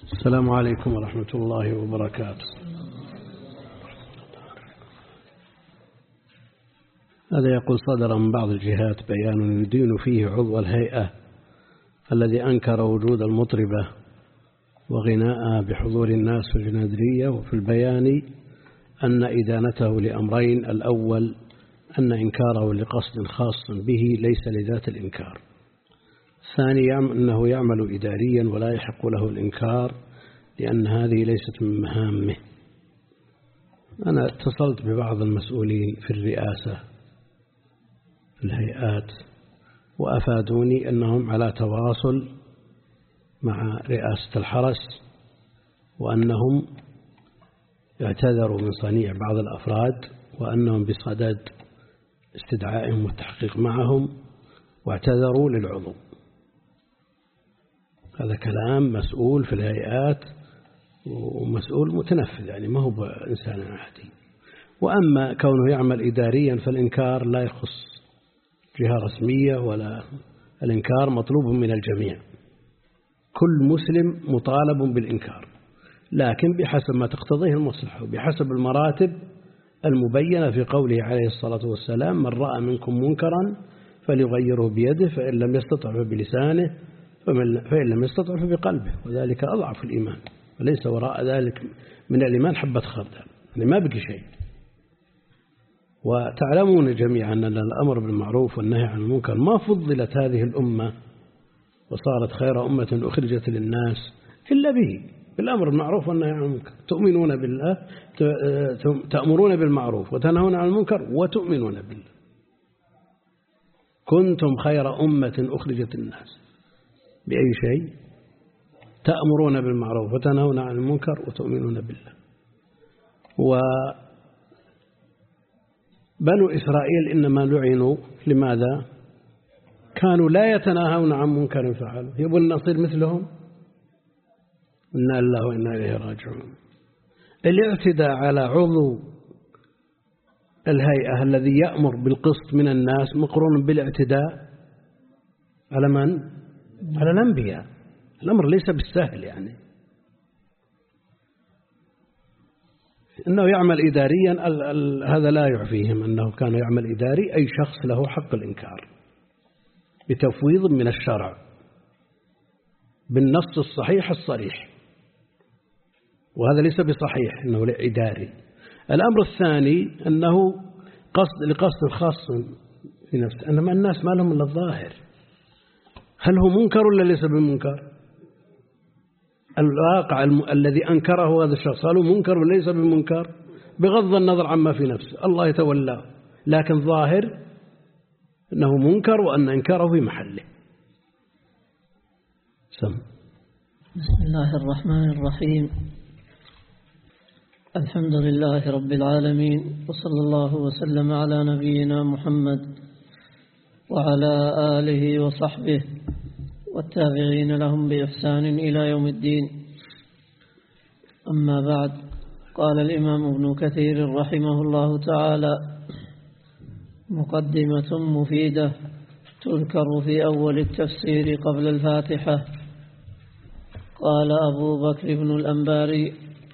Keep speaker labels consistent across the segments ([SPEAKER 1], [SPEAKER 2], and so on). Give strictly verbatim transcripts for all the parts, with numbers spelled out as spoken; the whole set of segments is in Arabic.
[SPEAKER 1] السلام عليكم ورحمة الله وبركاته. هذا يقول: صدر من بعض الجهات بيان يدين فيه عضو الهيئة الذي أنكر وجود المطربة وغناء بحضور الناس في الجنادرية، وفي البيان أن إدانته لأمرين: الأول أن إنكاره لقصد خاص به ليس لذات الإنكار، الثاني أنه يعمل إداريا ولا يحق له الإنكار لأن هذه ليست من مهامه. أنا اتصلت ببعض المسؤولين في الرئاسة في الهيئات وأفادوني أنهم على تواصل مع رئاسة الحرس، وأنهم اعتذروا من صنيع بعض الأفراد، وأنهم بصدد استدعائهم والتحقيق معهم، واعتذروا للعضو. هذا كلام مسؤول في الهيئات ومسؤول متنفذ، يعني ما هو إنسان عادي. وأما كونه يعمل إداريا فالإنكار لا يخص جهة رسمية، ولا الإنكار مطلوب من الجميع. كل مسلم مطالب بالإنكار، لكن بحسب ما تقتضيه المصلحة وبحسب المراتب المبينة في قوله عليه الصلاة والسلام: من رأى منكم منكرا فليغيره بيده، فإن لم يستطع فبلسانه، فإن لم يستطع فبقلبه، وذلك أضعف الإيمان، وليس وراء ذلك من الإيمان حبة خردل، يعني ما بقي شيء. وتعلمون جميعا أن الأمر بالمعروف والنهي عن المنكر ما فضلت هذه الأمة وصارت خير أمة أخرجت للناس إلا به، بالأمر بالمعروف والنهي عن المنكر. تؤمنون بالله، تأمرون بالمعروف وتنهون عن المنكر وتؤمنون بالله. كنتم خير أمة أخرجت للناس بأي شيء؟ تأمرون بالمعروف وتنهون عن المنكر وتؤمنون بالله. وبنو إسرائيل إنما لعنوا لماذا؟ كانوا لا يتناهون عن منكر فعلوا. يبون نصير مثلهم؟ إنا لله وإنا إليه راجعون. الاعتداء على عضو الهيئة الذي يأمر بالقسط من الناس مقرون بالاعتداء على من؟ على الأنبياء. الأمر ليس بالسهل، يعني إنه يعمل إداريا ال ال هذا لا يعفيهم أنه كان يعمل إداري. أي شخص له حق الإنكار بتفويض من الشرع بالنص الصحيح الصريح، وهذا ليس بصحيح أنه إداري. الأمر الثاني أنه قصد لقصد خاص في نفسه، أنما الناس ما لهم إلا الظاهر. هل هو منكر ولا ليس بمنكر؟ الواقع الذي أنكره هذا الشخص هل هو منكر ولا ليس بمنكر؟ بغض النظر عما في نفسه، الله يتولاه، لكن ظاهر أنه منكر وأن إنكاره في محله. سم.
[SPEAKER 2] بسم الله الرحمن الرحيم. الحمد لله رب العالمين، وصلى الله وسلم على نبينا محمد وعلى آله وصحبه والتابعين لهم بإحسان إلى يوم الدين. أما بعد، قال الإمام ابن كثير رحمه الله تعالى: مقدمة مفيدة تذكر في أول التفسير قبل الفاتحة. قال أبو بكر بن الأنباري: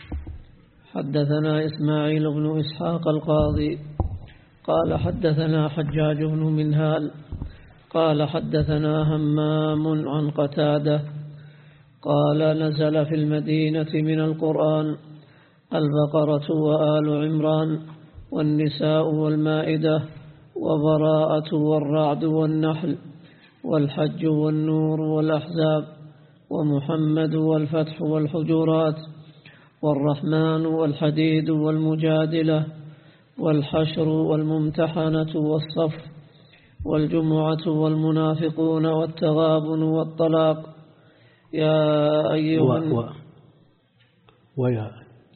[SPEAKER 2] حدثنا إسماعيل بن إسحاق القاضي قال حدثنا حجاج بن منهال قال حدثنا همام عن قتادة قال: نزل في المدينة من القرآن البقرة وآل عمران والنساء والمائدة وبراءة والرعد والنحل والحج والنور والأحزاب ومحمد والفتح والحجرات والرحمن والحديد والمجادلة والحشر والممتحنة والصف والجمعة والمنافقون والتغابن والطلاق. يا أيها
[SPEAKER 1] و... و... ويا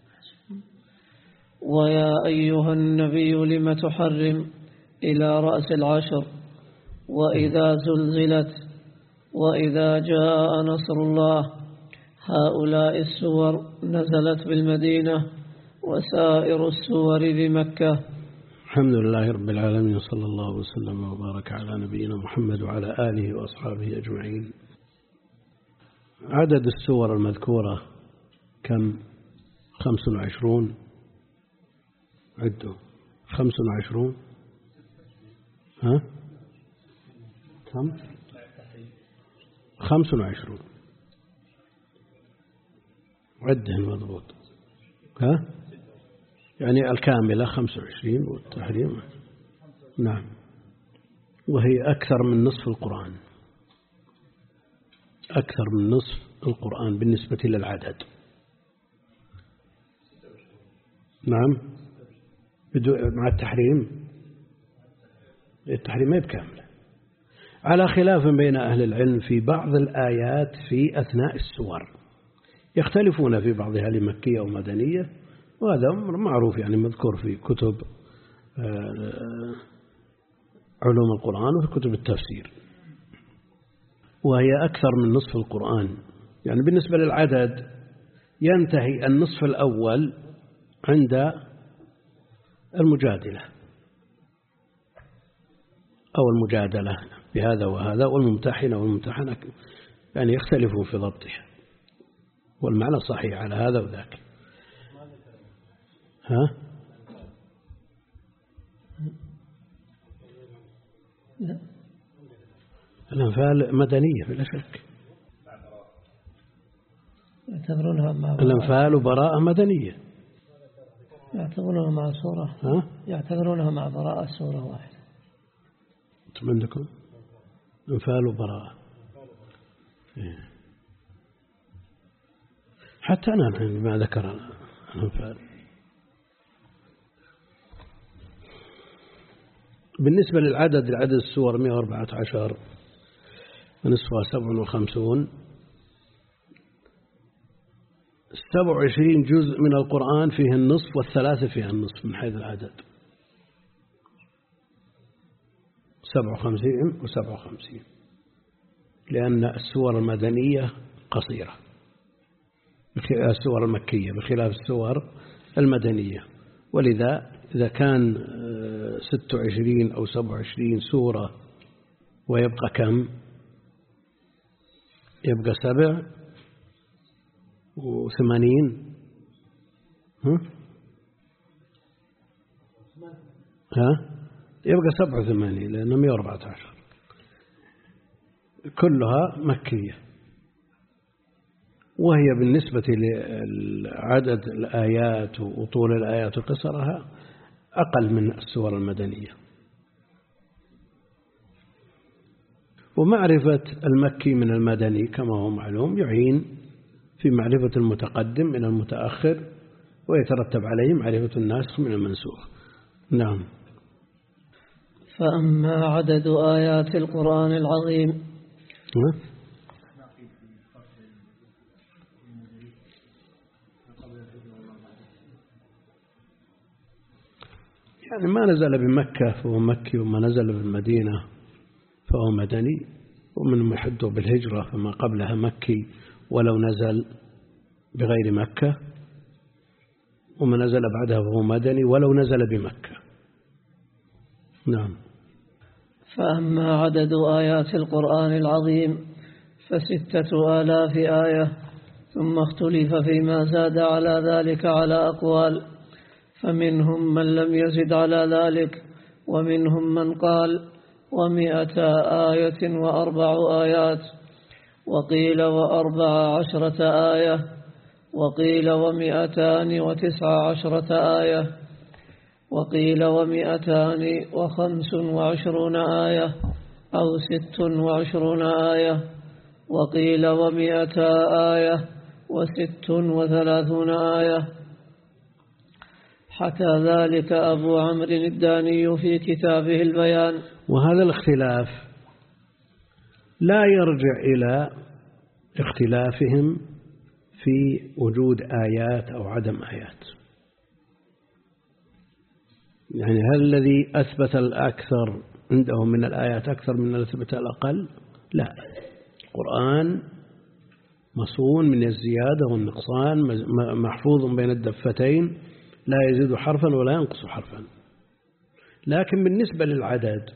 [SPEAKER 2] ويا أيها النبي لم تحرم إلى رأس العشر وإذا زلزلت وإذا جاء نصر الله. هؤلاء السور نزلت بالمدينة وسائر السور بمكة.
[SPEAKER 1] الحمد لله رب العالمين، صلى الله وسلم وبارك على نبينا محمد وعلى آله وأصحابه أجمعين. عدد السور المذكورة كم؟ خمس وعشرون. عدوا. خمس وعشرون. ها؟ كم؟ خمس وعشرون. عدهن مضبوط. ها؟ يعني الكاملة خمس وعشرين والتحريم. نعم. وهي أكثر من نصف القرآن، أكثر من نصف القرآن بالنسبة للعدد. نعم. مع التحريم، التحريم ما بكاملة، على خلاف بين أهل العلم في بعض الآيات في أثناء السور، يختلفون في بعضها لمكية أو مدنية، وهذا أمر معروف يعني مذكور في كتب علوم القرآن وفي كتب التفسير. وهي أكثر من نصف القرآن، يعني بالنسبة للعدد ينتهي النصف الأول عند المجادلة أو المجادلة بهذا وهذا، والممتحنة والممتحنة يعني يختلفون في ضبطها، والمعنى صحيح على هذا وذاك. ها؟
[SPEAKER 2] لا.
[SPEAKER 1] الأنفال مدنية بلا شك.
[SPEAKER 2] يعتبرونها مع
[SPEAKER 1] الأنفال وبراءة مدنية.
[SPEAKER 2] يعتبرونها مع سورة.
[SPEAKER 1] ها؟
[SPEAKER 2] يعتبرونها مع براءة سورة واحدة.
[SPEAKER 1] أنتم عندكم أنفال وبراءة. إيه. حتى أنا ما ذكر الأنفال. بالنسبة للعدد، العدد السور مئة وأربعة عشر ونصفها سبع وخمسون. سبع وعشرين جزء من القرآن فيه النصف، والثلاثة فيها النصف من حيث العدد. سبع وخمسين وسبع وخمسين، لأن السور المدنية قصيرة، السور المكية بخلاف السور المدنية. ولذا إذا كان ست وعشرين أو سبع وعشرين سورة ويبقى كم؟ يبقى سبع وثمانين. ها؟ ها؟ يبقى سبع وثمانين، لأنه مئة وأربعة عشر كلها مكية. وهي بالنسبة لعدد الآيات وطول الآيات وقصرها أقل من السور المدنية. ومعرفة المكي من المدني كما هو معلوم يعين في معرفة المتقدم من المتأخر، ويترتب عليه معرفة الناسخ من المنسوخ. نعم.
[SPEAKER 2] فأما عدد آيات القرآن العظيم
[SPEAKER 1] ها؟ يعني ما نزل بمكة فهو مكي، وما نزل بالمدينة فهو مدني، ومن يحد بالهجرة فما قبلها مكي ولو نزل بغير مكة، وما نزل بعدها فهو مدني ولو نزل بمكة. نعم.
[SPEAKER 2] فأما عدد آيات القرآن العظيم فستة آلاف آية، ثم اختلف فيما زاد على ذلك على أقوال، فمنهم من لم يزد على ذلك، ومنهم من قال ومئة آية وأربع آيات، وقيل وأربع عشرة آية، وقيل ومئتان وتسع عشرة آية، وقيل ومئتان وخمس وعشرون آية أو ست وعشرون آية، وقيل ومئتا آية وست وثلاثون آية. حكى ذلك أبو عمرو الداني في كتابه البيان.
[SPEAKER 1] وهذا الاختلاف لا يرجع إلى اختلافهم في وجود آيات أو عدم آيات، يعني هل الذي أثبت الأكثر عنده من الآيات أكثر من الذي أثبت الأقل؟ لا، القرآن مصون من الزيادة والنقصان، محفوظ بين الدفتين، لا يزيد حرفا ولا ينقص حرفا. لكن بالنسبة للعدد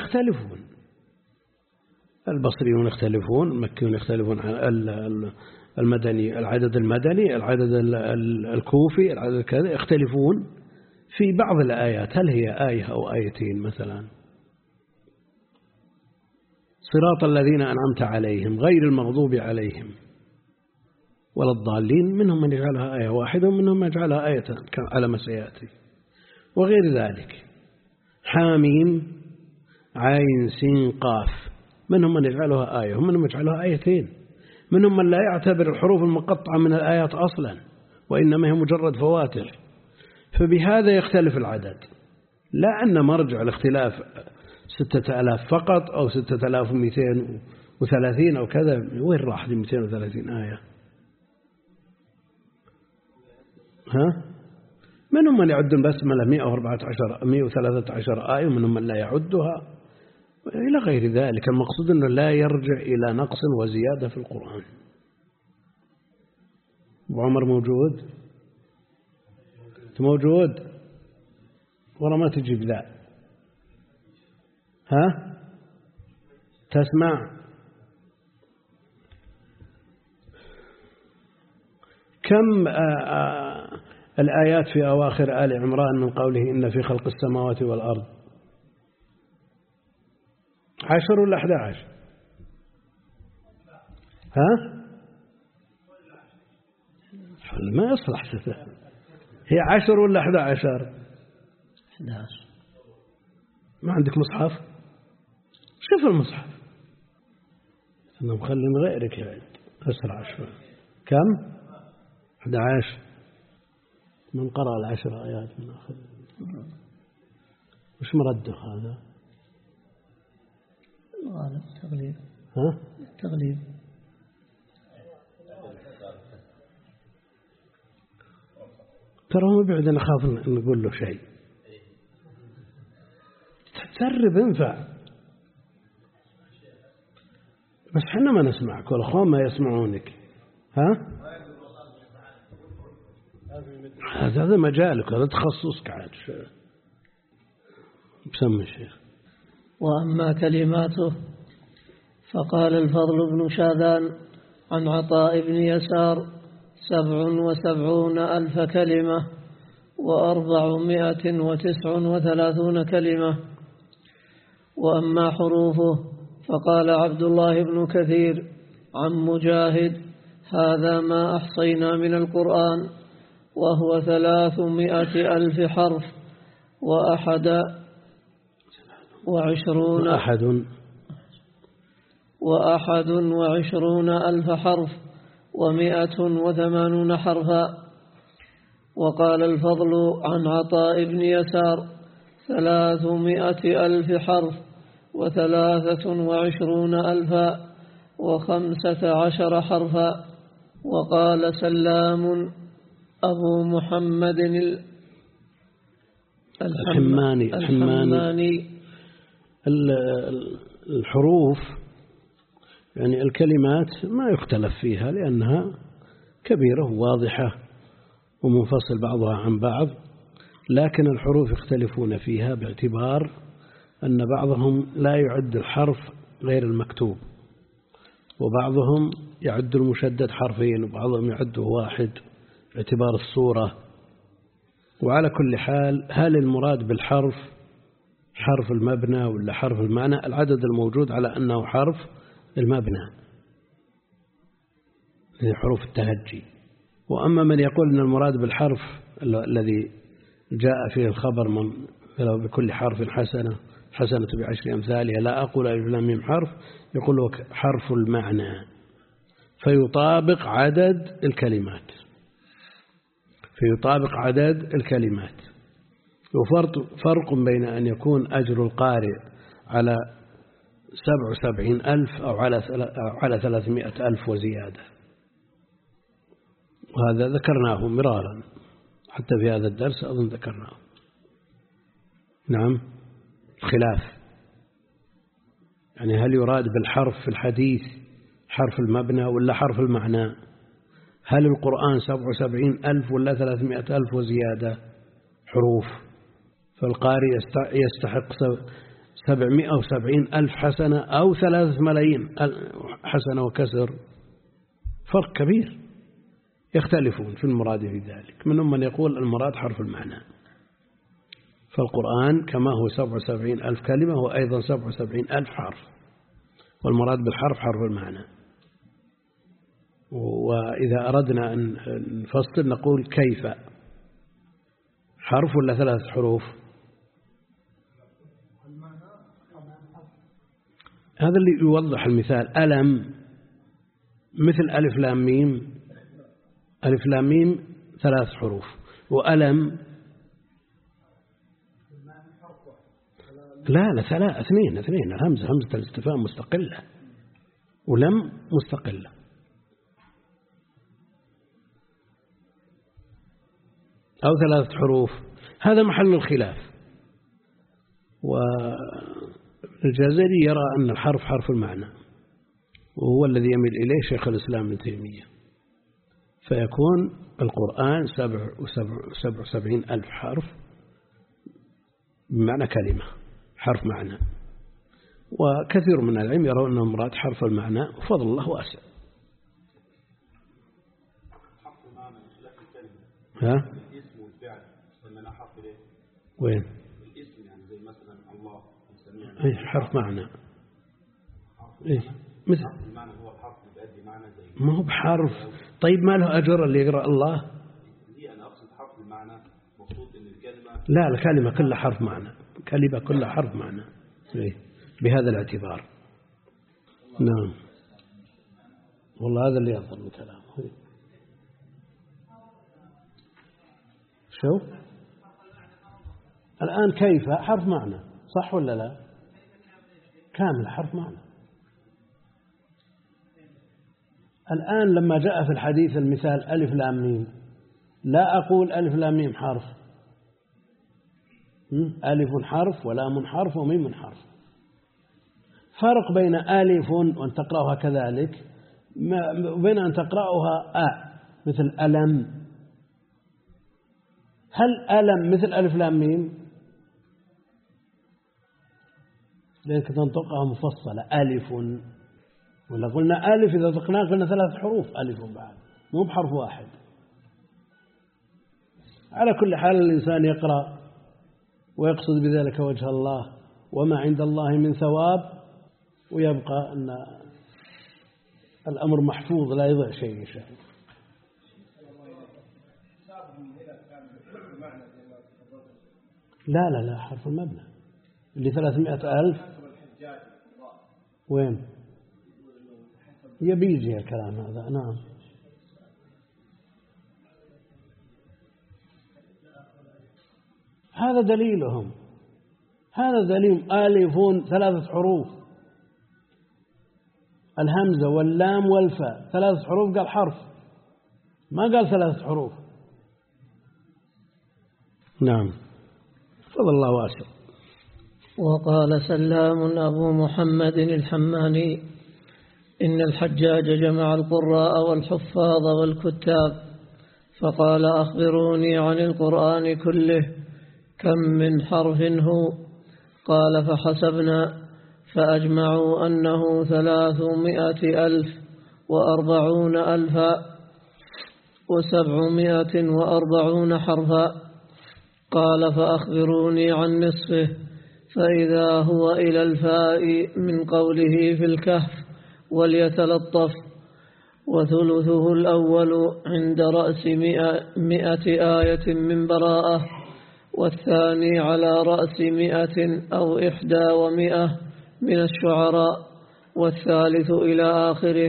[SPEAKER 1] يختلفون، البصريون يختلفون، المكيون يختلفون عن المدني العدد المدني، العدد الكوفي، العدد كذا، يختلفون في بعض الآيات، هل هي آية أو آيتين مثلا. صراط الذين أنعمت عليهم غير المغضوب عليهم ولا الضالين، منهم من يجعلها آية واحدة ومنهم من يجعلها آيتان على ما سيأتي، وغير ذلك. حاميم عين سين قاف، منهم من يجعلها آية ومنهم من يجعلها آيتين، منهم من لا يعتبر الحروف المقطعة من الآيات أصلا وإنما هي مجرد فواتح، فبهذا يختلف العدد. لا أن مرجع الاختلاف ستة آلاف فقط أو ستة آلاف ومئتين وثلاثين أو كذا، وين راح دي مئتين وثلاثين آية؟ ها؟ منهم من يعد البسملة مئة وأربعة عشر مئة وثلاثة عشر آية ومنهم من لا يعدها إلى غير ذلك. المقصود أنه لا يرجع إلى نقص وزيادة في القرآن. أبو عمر موجود؟ موجود ولا ما تجيب ذا؟ ها؟ تسمع؟ كم آآ آآ الآيات في أواخر آل عمران من قوله إن في خلق السماوات والأرض؟ عشر ولا أحد عشر؟ ها؟ ما يصلح ستة، هي عشر ولا أحد عشر؟
[SPEAKER 2] أحد عشر.
[SPEAKER 1] ما عندك مصحف؟ شوف المصحف، أنا مخلي غيرك يعني أسرع شوي. كم؟ أحد عشر. من قرأ العشر آيات من آخر وش مرده هذا؟
[SPEAKER 2] الغالب تغليب.
[SPEAKER 1] ها؟
[SPEAKER 2] تغليب.
[SPEAKER 1] ترى ما بعد أنا خاف نقول له شيء. تسرب انفع، بس حنا ما نسمعك والأخوان ما يسمعونك. ها؟ هذا مجالك، هذا تخصصك عاد. بسم الشيخ.
[SPEAKER 2] وأما كلماته فقال الفضل بن شاذان عن عطاء بن يسار سبع وسبعون ألف كلمة وأربعمائة وتسع وثلاثون كلمة. وأما حروفه فقال عبد الله بن كثير عن مجاهد هذا ما أحصينا من القرآن وهو ثلاثمائة ألف حرف وأحد وعشرون
[SPEAKER 1] وأحد
[SPEAKER 2] وأحد وعشرون ألف حرف ومائة وثمانون حرفا. وقال الفضل عن عطاء بن يسار ثلاثمائة ألف حرف وثلاثة وعشرون ألفا وخمسة عشر حرفا. وقال سلام أبو محمد
[SPEAKER 1] الحماني الحماني الحروف يعني الكلمات ما يختلف فيها لأنها كبيرة وواضحة ومنفصل بعضها عن بعض، لكن الحروف يختلفون فيها باعتبار أن بعضهم لا يعد الحرف غير المكتوب، وبعضهم يعد المشدد حرفين وبعضهم يعده واحد باعتبار الصورة. وعلى كل حال هل المراد بالحرف حرف المبنى ولا حرف المعنى؟ العدد الموجود على أنه حرف المبنى هي حروف التهجي. وأما من يقول أن المراد بالحرف الذي جاء فيه الخبر من بكل حرف حسنة حسنة بعشر أمثالها، لا أقول ألف لام ميم حرف، يقول لك حرف المعنى فيطابق عدد الكلمات فيطابق عدد الكلمات. وفرق فرق بين أن يكون أجر القارئ على سبع وسبعين ألف أو على على ثلاثمائة ألف وزيادة، وهذا ذكرناه مرارا حتى في هذا الدرس أظن ذكرناه. نعم، خلاف يعني هل يراد بالحرف في الحديث حرف المبنى ولا حرف المعنى؟ هل القرآن سبع وسبعين ألف ولا ثلاثمائة ألف وزيادة حروف؟ فالقارئ يستحق سبعمائة وسبعين ألف حسنة أو ثلاثة ملايين حسنة وكسر، فرق كبير، يختلفون في المراد في ذلك. منهم من يقول المراد حرف المعنى، فالقرآن كما هو سبع وسبعين ألف كلمة هو أيضا سبع وسبعين ألف حرف، والمراد بالحرف حرف المعنى. وإذا أردنا أن نفصل نقول كيف حرف ولا ثلاث حروف؟ هذا اللي يوضح المثال. ألم مثل ألف لام ميم، ألف لام ميم ثلاث حروف، وألم لا لا ثلاث اثنين اثنين الهمزة همزة الاستفهام مستقلة، ولم مستقلة. أو ثلاثة حروف، هذا محل الخلاف. والجزري يرى أن الحرف حرف المعنى، وهو الذي يميل إليه شيخ الإسلام ابن تيمية، فيكون القرآن سبع وسبع وسبعين ألف حرف بمعنى كلمة حرف معنى. وكثير من العلم يرون أنه مراد حرف المعنى، وفضل الله واسع. ها؟ وين؟ الاسم يعني زي مثلا الله نسميه اي حرف معنى. اي مثل المعنى هو الحرف اللي بيؤدي معنى زي ما هو بحرف. طيب ما له اجر اللي يقرأ الله؟ دي انا اقصد حرف المعنى، مقصود ان الكلمه لا الكلمه كلها حرف معنى، كلمه كلها حرف معنى. اي بهذا الاعتبار. نعم والله هذا اللي يفضل من كلامه. شو الآن كيف حرف معنى صح ولا لا؟ كامل حرف معنى. الآن لما جاء في الحديث المثال ألف لام ميم، لا أقول ألف لام ميم حرف، ألف حرف ولام حرف وميم حرف. فرق بين ألف وأن تقرأها كذلك وبين أن تقرأها أ مثل ألم. هل ألم مثل ألف لام ميم؟ لأنك تنطقها مفصلة ألف، ولا قلنا ألف إذا طقناه قلنا ثلاث حروف ألف بعد مو بحرف واحد. على كل حال الإنسان يقرأ ويقصد بذلك وجه الله وما عند الله من ثواب، ويبقى أن الأمر محفوظ لا يضيع شيء إن شاء الله. لا لا لا حرف المبنى اللي ثلاثمائة ألف وين يبيجي الكلام هذا. نعم هذا دليلهم، هذا دليل ألف ثلاثة حروف، الهمزة واللام والفاء ثلاثة حروف، قال حرف ما قال ثلاثة حروف. نعم فضل الله واسع.
[SPEAKER 2] وقال سلام أبو محمد الحماني إن الحجاج جمع القراء والحفاظ والكتاب، فقال أخبروني عن القرآن كله كم من حرف هو؟ قال فحسبنا فأجمعوا أنه ثلاثمائة ألف وأربعون ألفا وسبعمائة وأربعون حرفا. قال فأخبروني عن نصفه، فإذا هو إلى الفاء من قوله في الكهف وليتلطف، وثلثه الأول عند رأس مئة آية من براءة، والثاني على رأس مئة أو إحدى ومئة من الشعراء، والثالث إلى آخره.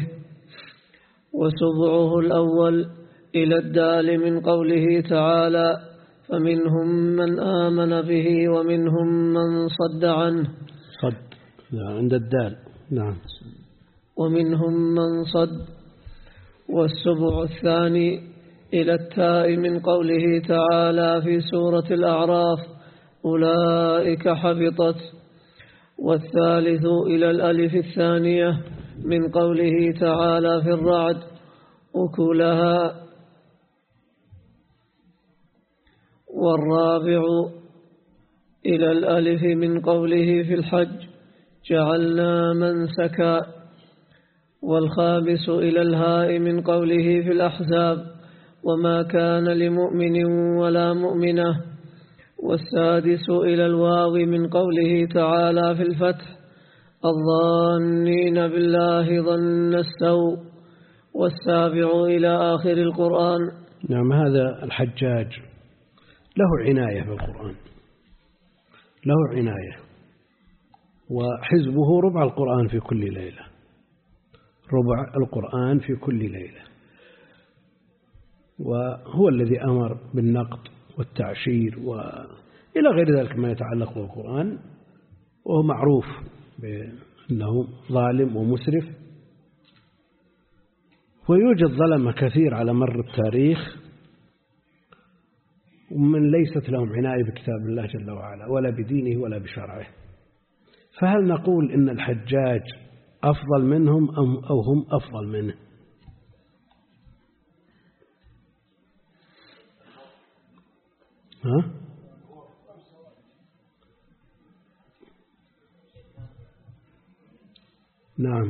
[SPEAKER 2] وسبعه الأول إلى الدال من قوله تعالى فمنهم من آمن به ومنهم من صد عنه.
[SPEAKER 1] صد عند الدال. نعم
[SPEAKER 2] ومنهم من صد. والسبع الثاني إلى التاء من قوله تعالى في سورة الأعراف أولئك حبطت. والثالث إلى الألف الثانية من قوله تعالى في الرعد أكلها. والرابع إلى الألف من قوله في الحج جعلنا منسكا. والخامس إلى الهاء من قوله في الأحزاب وما كان لمؤمن ولا مؤمنة. والسادس إلى الواو من قوله تعالى في الفتح الظانين بالله ظن السوء. والسابع إلى آخر القرآن.
[SPEAKER 1] نعم، هذا الحجاج له عناية بالقرآن، له عناية، وحزبه ربع القرآن في كل ليلة، ربع القرآن في كل ليلة، وهو الذي أمر بالنقد والتعشير وإلى غير ذلك ما يتعلق بالقرآن، وهو معروف بأنه ظالم ومسرف. ويوجد ظلمة كثير على مر التاريخ ومن ليست لهم عناية بكتاب الله جل وعلا ولا بدينه ولا بشرعه. فهل نقول إن الحجاج أفضل منهم أو هم أفضل منه؟ ها؟ نعم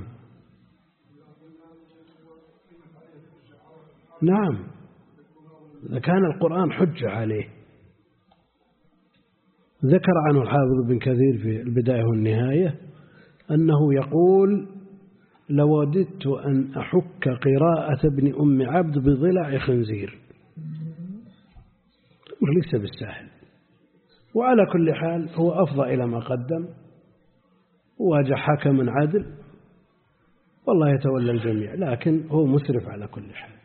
[SPEAKER 1] نعم، إذا كان القرآن حجة عليه. ذكر عنه الحافظ بن كثير في البداية والنهاية أنه يقول لوددت أن أحك قراءة ابن أم عبد بضلع خنزير. ليس بالسهل، وعلى كل حال هو أفضى إلى ما قدم، واجه حكم عدل، والله يتولى الجميع، لكن هو مسرف على كل حال.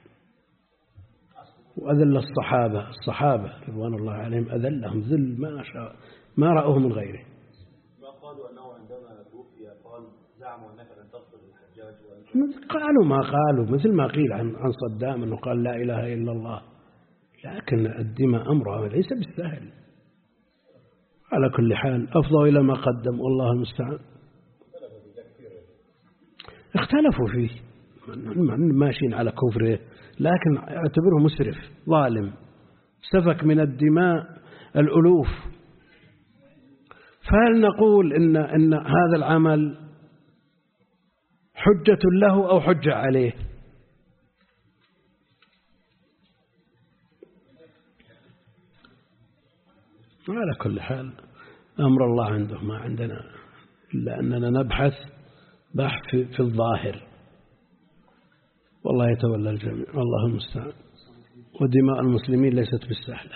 [SPEAKER 1] وأذل الصحابة الصحابة رضوان الله عليهم، أذلهم ذل ما شاء ما رأوه من غيره.
[SPEAKER 3] ما قالوا أنه عندما توفي قال زعموا أنك لن تقتل الحجاج؟
[SPEAKER 1] قالوا ما قالوا، مثل ما قيل عن عن صدام أنه قال لا إله إلا الله، لكن الدماء أمرها ليس بالسهل. على كل حال أفضوا إلى ما قدم، والله المستعان. اختلفوا فيه، ماشيين على كفره، لكن اعتبره مسرف ظالم، سفك من الدماء الألوف. فهل نقول إن, إن هذا العمل حجة له أو حجة عليه؟ على كل حال أمر الله عنده، ما عندنا إلا أننا نبحث بحث في الظاهر، والله يتولى الجميع، والله المستعان. ودماء المسلمين ليست بالسهلة.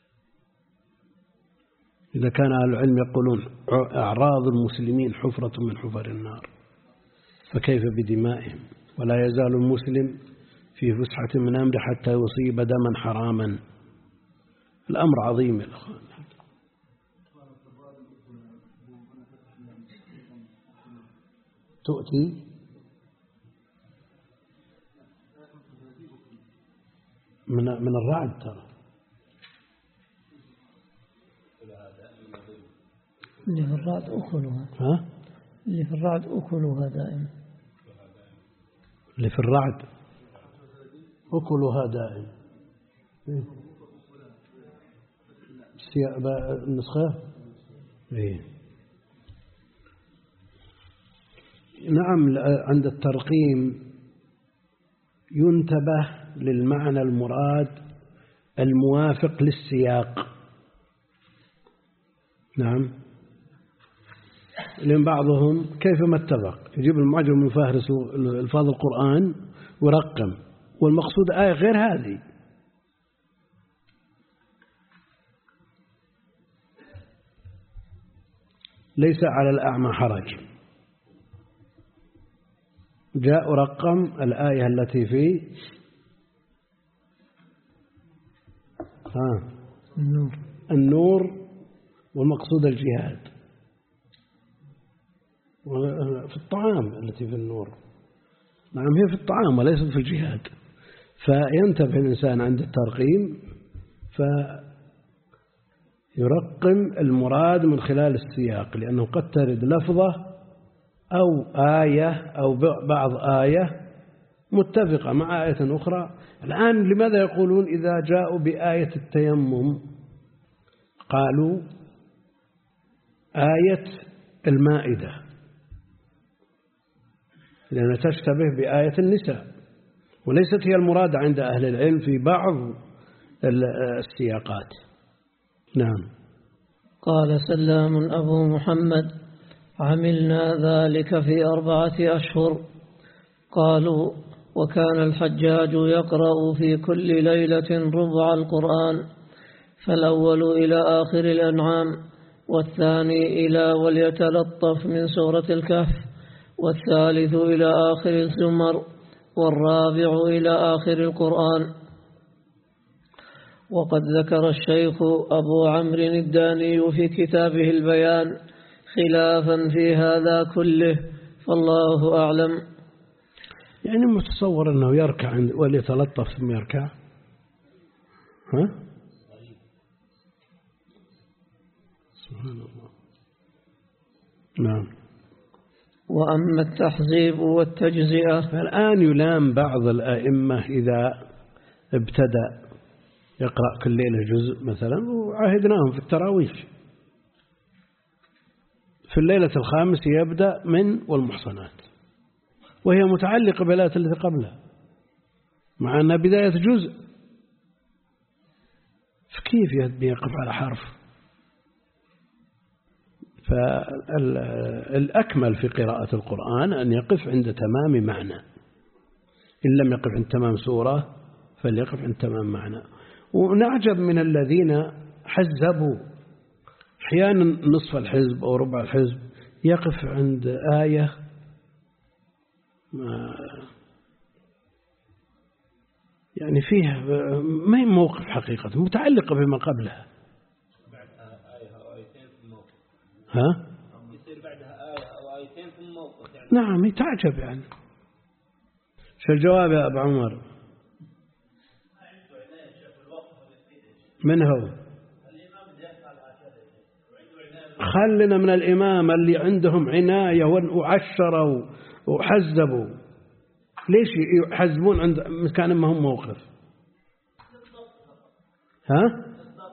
[SPEAKER 1] إذا كان أهل العلم يقولون أعراض المسلمين حفرة من حفر النار، فكيف بدمائهم؟ ولا يزال المسلم في فسحة من أمره حتى يصيب دما حراما. الأمر عظيم يا أخوان. تؤتي من من الرعد، ترى
[SPEAKER 2] اللي في الرعد أكلها.
[SPEAKER 1] ها؟
[SPEAKER 2] اللي في الرعد أكلها دائما.
[SPEAKER 1] اللي في الرعد أكلها دائما. النسخة إيه؟ نعم. عند الترقيم ينتبه للمعنى المراد الموافق للسياق. نعم، لأن بعضهم كيفما اتفق يجيب المعجم من فهرس الفاظ القرآن ورقم، والمقصود آية غير هذه. ليس على الأعمى حرج. جاء رقم الآية التي في ها
[SPEAKER 2] النور
[SPEAKER 1] النور والمقصود الجهاد، في الطعام التي في النور. نعم، هي في الطعام وليست في الجهاد. فينتبه الإنسان عند الترقيم فيرقم المراد من خلال السياق، لأنه قد ترد لفظة أو آية أو بعض آية متفقة مع آية أخرى. الآن لماذا يقولون إذا جاءوا بآية التيمم قالوا آية المائدة؟ لأنها تشتبه بآية النساء، وليست هي المراد عند أهل العلم في بعض السياقات. نعم.
[SPEAKER 2] قال سلام أبو محمد: عملنا ذلك في أربعة أشهر. قالوا: وكان الحجاج يقرأ في كل ليلة ربع القرآن، فالأول إلى آخر الأنعام، والثاني إلى وليتلطف من سورة الكهف، والثالث إلى آخر الزمر، والرابع إلى آخر القرآن. وقد ذكر الشيخ أبو عمرو الداني في كتابه البيان خلافا في هذا كله، فالله أعلم.
[SPEAKER 1] يعني متصور أنه يركع وليتلطف ثم يركع. ها؟ سبحان الله. نعم.
[SPEAKER 2] وأما التحزيب والتجزئة،
[SPEAKER 1] فالآن يلام بعض الأئمة إذا ابتدأ يقرأ كل ليلة جزء مثلا، وعاهدناهم في التراويح في الليلة الخامس يبدأ من والمحصنات، وهي متعلقة بالآية التي قبلها مع أنها بداية جزء، فكيف يقف على حرف؟ فالأكمل في قراءة القرآن أن يقف عند تمام معنى، إن لم يقف عند تمام سورة فليقف عند تمام معنى. ونعجب من الذين حزبوا، أحيانا نصف الحزب أو ربع الحزب يقف عند آية ما يعني فيها ما هي موقف حقيقة متعلقة بما قبلها. ها؟
[SPEAKER 4] يصير بعدها آية أو آيتين في الموقف يعني.
[SPEAKER 1] نعم يتعجب يعني. شو الجواب يا أبو عمر؟ من هو؟ خلنا من الإمام اللي عندهم عناية وعشروا وحزبوا. ليش يحزبون عند كان ما هم موقف؟ ها؟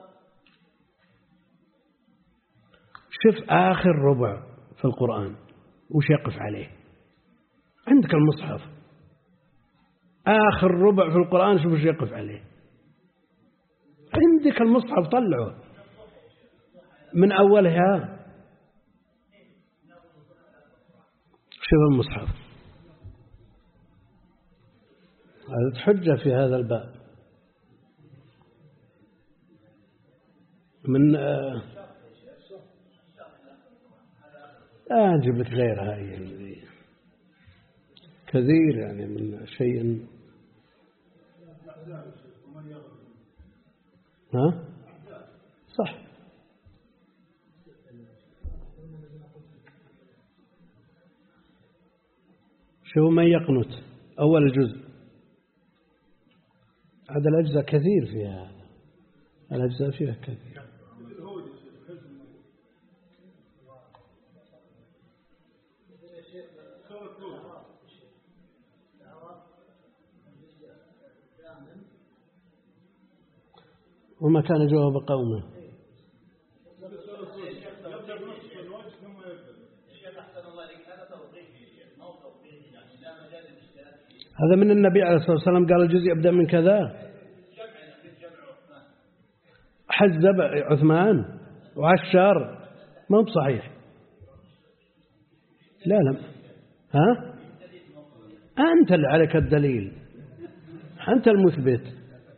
[SPEAKER 1] شوف آخر ربع في القرآن وش يقف عليه. عندك المصحف آخر ربع في القرآن شوف وش يقف عليه. عندك المصحف طلعه من أولها. شوف المصحف هذا حجة في هذا الباب. من آه آه أجيب لك غيرها هي كثير يعني من شيء. ها صح. شو من يقنت أول الجزء. هذا الأجزاء كثير فيها، الأجزاء فيها كثير. وما كان جواب قومه. هذا من النبي عليه الصلاة والسلام قال الجزء يبدأ من كذا. حزب عثمان وعشر ما هو بصحيح. لا لا ها أنت اللي عليك الدليل، أنت المثبت.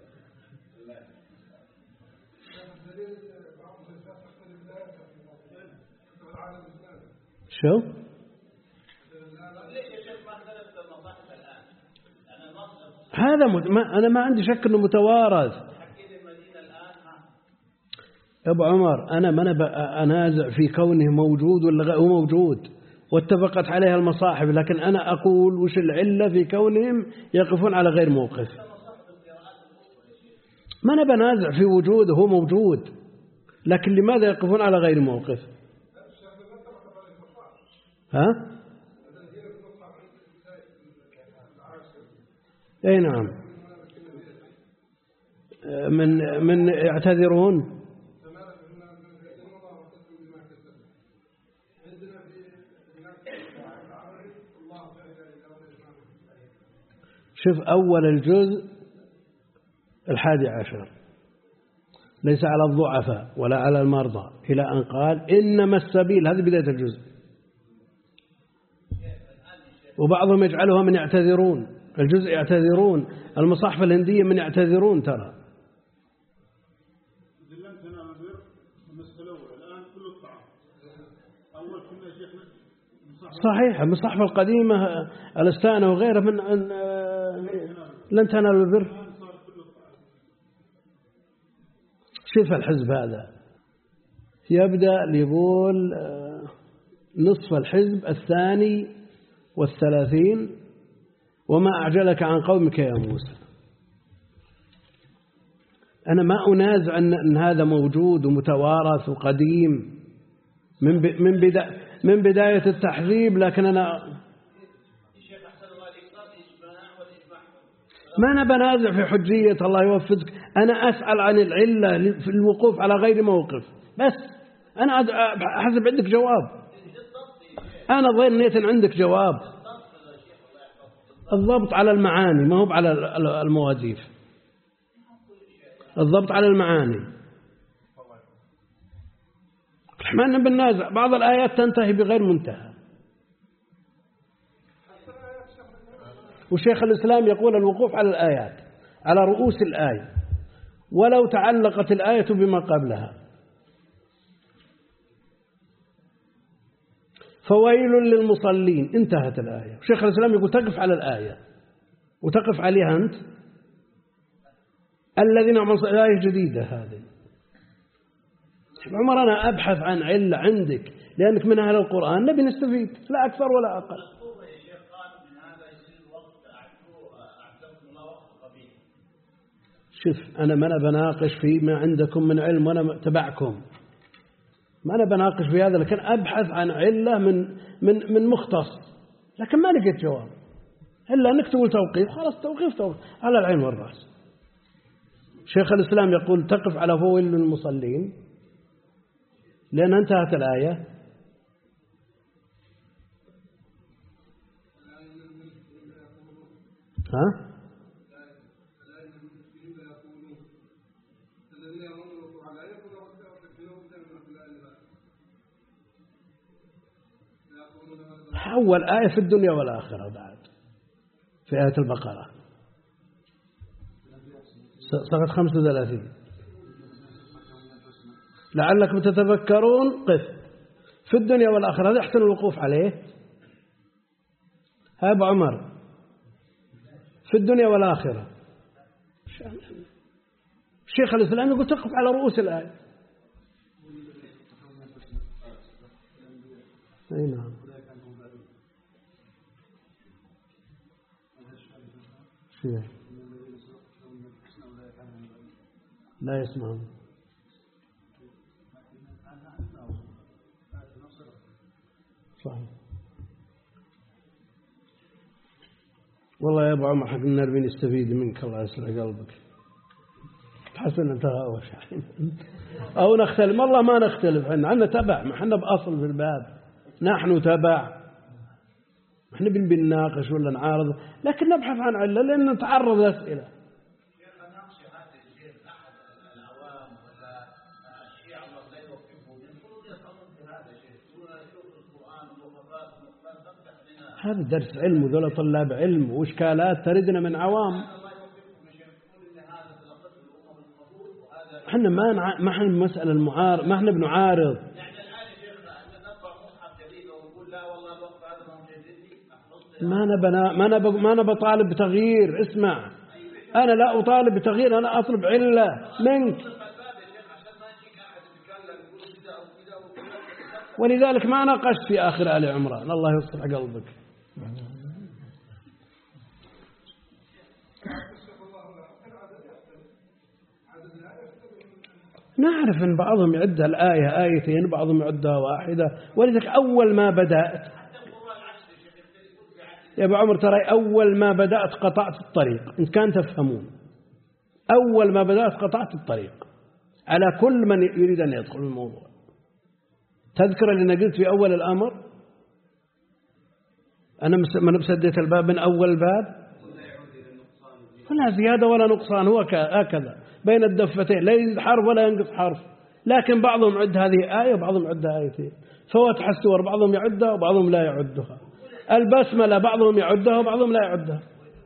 [SPEAKER 1] شو هذا مت... ما أنا ما عندي شك إنه متوارث يا أبو عمر. أنا ما أنا أنازع في كونه موجود ولا هو موجود، واتفقت عليها المصاحف، لكن أنا أقول وش العلة في كونهم يقفون على غير موقف. ما أنا بنازع في وجوده، هو موجود، لكن لماذا يقفون على غير موقف؟ ها؟ اي نعم. من من يعتذرون. شوف أول الجزء الحادي عشر: ليس على الضعفاء ولا على المرضى، إلى أن قال إنما السبيل. هذه بداية الجزء. وبعضهم يجعلها من يعتذرون، الجزء يعتذرون، المصاحف الهندية من يعتذرون ترى. صحيح، المصاحف القديمة الأستانة وغيرها من لن تنالوا البر. شوف الحزب هذا يبدأ يقول نصف الحزب الثاني والثلاثين: وما أعجلك عن قومك يا موسى. أنا ما أنازع أن هذا موجود ومتوارث وقديم من من بداية من بداية التحذيب، لكن أنا ما أنا بنازع في حجية، الله يوفقك. أنا أسأل عن العلة في الوقوف على غير موقف بس. أنا أحسب عندك جواب، أنا ظنيت أن عندك جواب. الضبط على المعاني ما هو على المواجيف، الضبط على المعاني. احنا بننازع بعض الآيات تنتهي بغير منتهى، وشيخ الإسلام يقول الوقوف على الآيات على رؤوس الآية ولو تعلقت الآية بما قبلها. فويل للمصلين، انتهت الآية. شيخ الإسلام يقول تقف على الآية وتقف عليها أنت. الذين عملوا آية جديدة هذه. عمر أنا أبحث عن علة عندك لأنك من أهل القرآن، نبي نستفيد لا أكثر ولا أقل. شوف أنا ما أنا بناقش في ما عندكم من علم وأنا تبعكم، ما أنا بناقش في هذا، لكن أبحث عن علة من من من مختص، لكن ما لقيت جواب إلا أنك تقول توقيف. خلاص توقيف توقيف على العين والرأس. شيخ الإسلام يقول تقف على فويل للمصلين لأن انتهت الآية. ها؟ أول آية في الدنيا والآخرة بعد في آية البقرة صفحة خمسة وثلاثين: لعلكم تتذكرون. قف في الدنيا والآخرة، هذا أحسن الوقوف عليه. ها أبو عمر في الدنيا والآخرة. شيخ الإسلام يقول تقف على رؤوس الآية. أي نعم. لا يسمعون. صحيح. والله يا أبو عمر حق النربين يستفيد منك، الله يسرع قلبك. تحسن أنت أول شيء أو نختلف. والله ما نختلف، احنا عندنا تبع، ما احنا بأصل في الباب، نحن تبع. احنا بنناقش ولا نعارض، لكن نبحث عن علة لأن نتعرض لأسئلة. هذا درس علم وذولا طلاب علم وإشكالات تردنا من عوام. احنا ما نع... ما احنا مسألة المعارض، ما احنا بنعارض. ما أنا بنا ما أنا ب... ما أنا بطالب بتغيير. اسمع، أنا لا أطالب بتغيير، أنا أطلب علة منك. ولذلك ما ناقشت في آخر آل عمران. الله يصلح قلبك. نعرف أن بعضهم يعد الآية آيتين، بعضهم يعدها واحدة. ولذلك أول ما بدأت يا أبو عمر ترى أول ما بدأت قطعت الطريق. إن كان تفهمون، أول ما بدأت قطعت الطريق على كل من يريد أن يدخل الموضوع. تذكر اللي أنا قلت في أول الأمر، أنا من بسديت الباب من أول باب لا زيادة ولا نقصان، هو هكذا بين الدفتين، لا يزيد حرف ولا ينقص حرف. لكن بعضهم يعد هذه آية وبعضهم يعدها آيتين. فواتح السور بعضهم يعدها وبعضهم لا يعدها. البسملة بعضهم يعدها وبعضهم لا يعدها.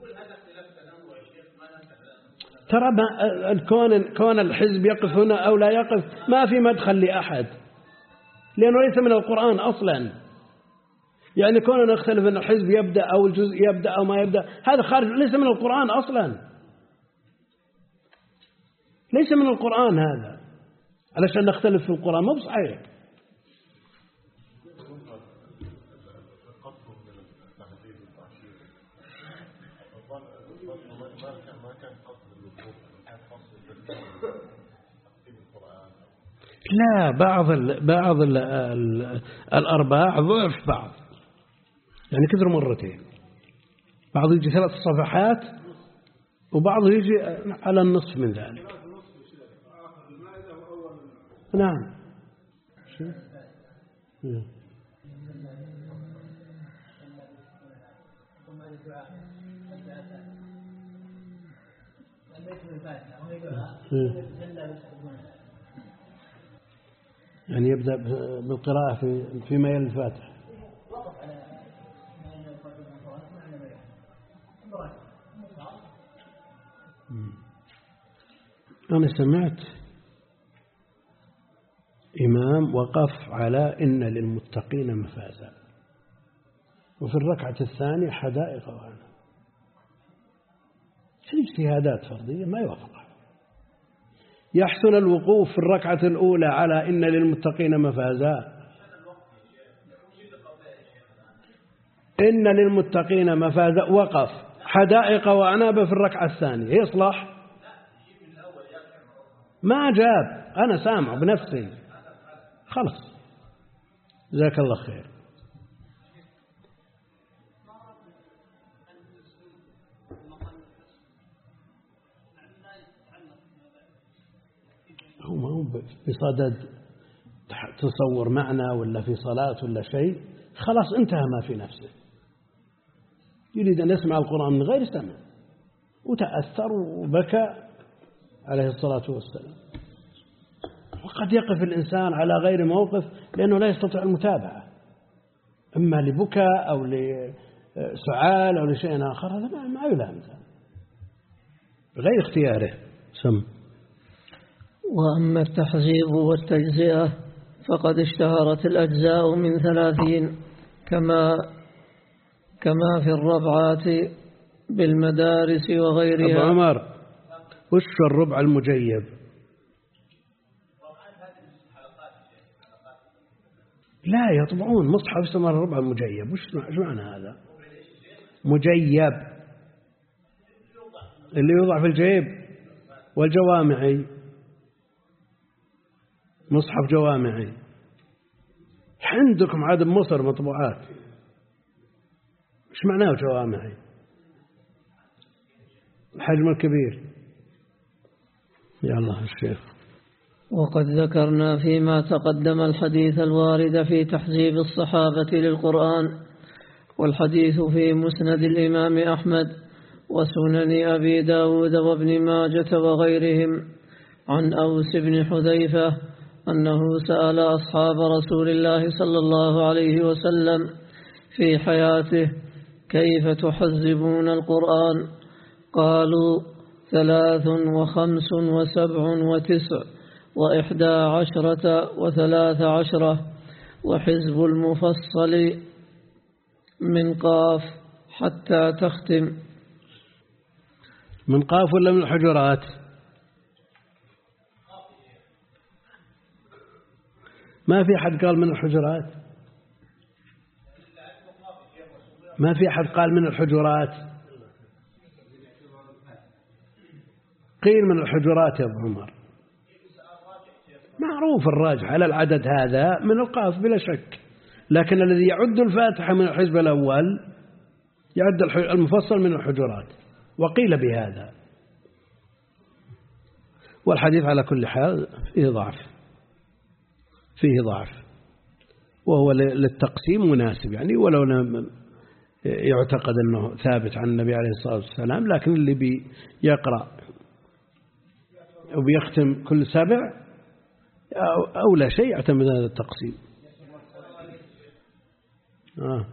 [SPEAKER 1] ترى الكون كون الحزب يقف هنا أو لا يقف ما في مدخل لأحد، لأنه ليس من القرآن أصلا. يعني كوننا نختلف أن الحزب يبدأ أو الجزء يبدأ أو ما يبدأ، هذا خارج، ليس من القرآن أصلا، ليس من القرآن هذا، علشان نختلف في القرآن مو بصحيح. لا، بعض ال بعض ال ال الأرباع ضعف بعض، يعني كثر مرتين، بعض يجي ثلاث صفحات وبعض يجي على النصف من ذلك. نعم. يعني يبدأ بالقراءة في فيما يلي الفاتحة. أنا سمعت إمام وقف على إن للمتقين مفازا، وفي الركعة الثانية حدائق وعنب. هذه اجتهادات فردية ما يوافقها. يحسن الوقوف في الركعة الأولى على إن للمتقين مفازا، إن للمتقين مفازا وقف حدائق وعناب في الركعة الثانية، يصلح؟ ما جاب، أنا سامع بنفسي، خلص جزاك الله خير. هو ما هو بصدد تصور معنى ولا في صلاة ولا شيء، خلاص انتهى ما في نفسه، يريد أن يسمع القرآن من غير سمع، وتأثر وبكى عليه الصلاة والسلام. وقد يقف الإنسان على غير موقف لأنه لا يستطيع المتابعة، إما لبكاء أو لسعال أو لشيء آخر، هذا ما يلام بغير اختياره. سم.
[SPEAKER 2] وأما التحزيب والتجزئة فقد اشتهرت الأجزاء من ثلاثين كما كما في الربعات بالمدارس وغيرها.
[SPEAKER 1] أبو عمر، وش الربع المجيب؟ لا، يطبعون مصحف اسمه الربع المجيب. وش معنى هذا؟ مجيب اللي يوضع في الجيب، والجوامعي مصحف جوامعي. عندكم عاد بمصر مطبوعات، ايش معناه جوامعي؟ الحجم الكبير. يا الله الشيخ.
[SPEAKER 2] وقد ذكرنا فيما تقدم الحديث الوارد في تحزيب الصحابة للقرآن، والحديث في مسند الإمام أحمد وسنن أبي داود وابن ماجة وغيرهم عن أوس بن حذيفة أنه سأل أصحاب رسول الله صلى الله عليه وسلم في حياته كيف تحزبون القرآن؟ قالوا ثلاث وخمس وسبع وتسع وإحدى عشرة وثلاث عشرة، وحزب المفصل من قاف حتى تختم.
[SPEAKER 1] من قاف ولا من الحجرات؟ ما في أحد قال من الحجرات، ما في أحد قال من الحجرات، قيل من الحجرات يا أبو عمر. معروف الراجح على العدد هذا من القاف بلا شك، لكن الذي يعد الفاتحة من الحزب الأول يعد المفصل من الحجرات، وقيل بهذا. والحديث على كل حال فيه ضعف، فيه ضعف، وهو للتقسيم مناسب، يعني ولو يعتقد أنه ثابت عن النبي عليه الصلاة والسلام، لكن اللي بيقرأ وبيختم كل سبع أولى شيء يعتمد هذا التقسيم. آه.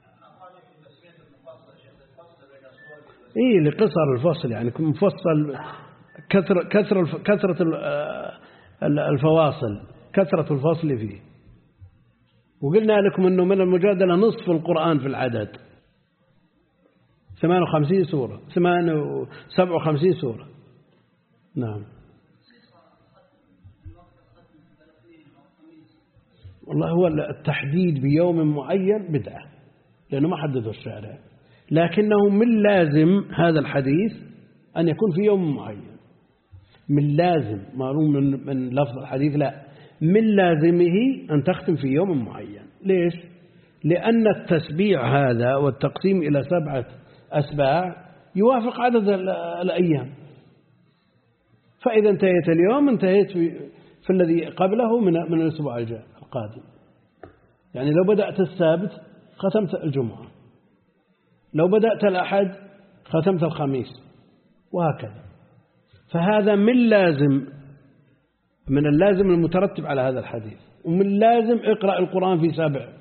[SPEAKER 1] إيه لقصر الفصل، يعني مفصل كثرة كثرة كثرة الفواصل، كثرة الفصل فيه. وقلنا لكم أنه من المجادلة نصف القرآن في العدد، ثمان وخمسين سورة، ثمان وسبع وخمسين سورة. نعم. والله هو التحديد بيوم معين بدعة، لأنه ما حدده الشارع، لكنه من لازم هذا الحديث أن يكون في يوم معين. من لازم، معلوم من, من لفظ الحديث، لا، من لازمه أن تختم في يوم معين. ليش؟ لأن التسبيع هذا والتقسيم إلى سبعة أسباع يوافق عدد الأيام، فإذا انتهيت اليوم انتهيت في, في الذي قبله من, من الأسبوع القادم. يعني لو بدأت السبت ختمت الجمعة، لو بدأت الأحد ختمت الخميس، وهكذا. فهذا من لازم، من اللازم المترتب على هذا الحديث. ومن لازم اقرأ القرآن في سبع،